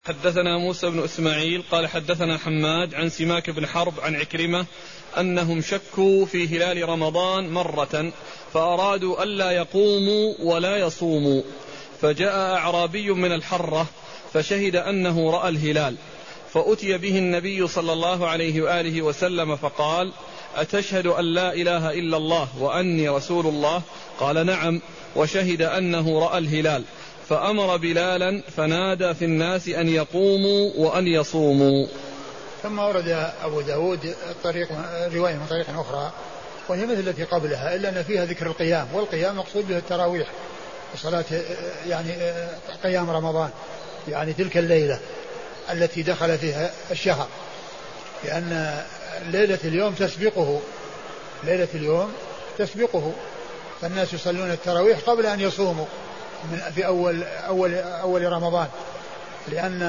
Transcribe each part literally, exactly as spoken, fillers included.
حدثنا موسى بن إسماعيل قال حدثنا حماد عن سماك بن حرب عن عكرمة أنهم شكوا في هلال رمضان مرة فأرادوا ألا يقوموا ولا يصوموا، فجاء أعرابي من الحرة فشهد أنه رأى الهلال، فأتي به النبي صلى الله عليه وآله وسلم فقال: أتشهد أن لا إله إلا الله وأني رسول الله؟ قال: نعم. وشهد أنه رأى الهلال، فأمر بلالا فنادى في الناس أن يقوموا وأن يصوموا. ثم ورد أبو داود الطريق رواية من طريق أخرى وهي مثل التي قبلها، إلا أن فيها ذكر القيام، والقيام مقصود به التراويح وصلاة يعني قيام رمضان، يعني تلك الليلة التي دخل فيها الشهر، لأن ليلة اليوم تسبقه ليلة اليوم تسبقه فالناس يصلون التراويح قبل أن يصوموا في أول أول أول رمضان، لأن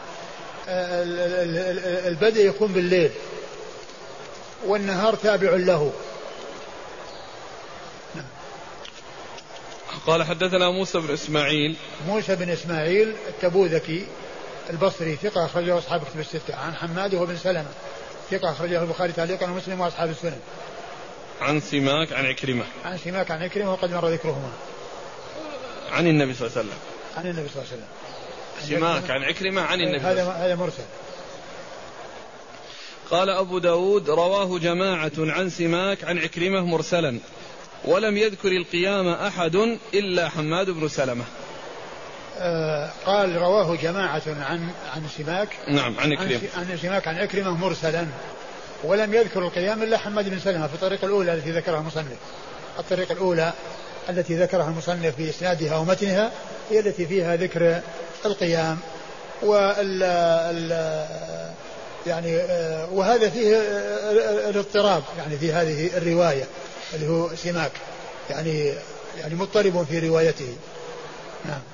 البدء يكون بالليل والنهار تابع له. قال حدثنا موسى بن إسماعيل موسى بن إسماعيل التبوذكي البصري ثقة أخرجه أصحاب كتب الستة. عن حماد بن سلمة ثقة أخرجه البخاري تعليقا ومسلم وأصحاب السنن. عن سماك عن عكرمة عن سماك عن عكرمة وقد مر ذكرهما. عن النبي صلى الله عليه وسلم عن النبي صلى الله عليه وسلم. سماك عن عكرمة عن النبي صلى الله عليه وسلم. هذا مرسل. قال أبو داود: رواه جماعة عن سماك عن عكرمة مرسلا، ولم يذكر القيام أحد إلا حماد بن سلمة. آه قال رواه جماعة عن عن سماك نعم عن عكرمة عن سماك عن عكرمة مرسلا، ولم يذكر القيام إلا حماد بن سلمة في الطريقة الأولى التي ذكرها المصنف. الطريقة الأولى التي ذكرها المصنف بإسنادها ومتنها هي التي فيها ذكر القيام وال يعني وهذا فيه الاضطراب يعني في هذه الرواية اللي هو سماك يعني يعني مضطرب في روايته. نعم.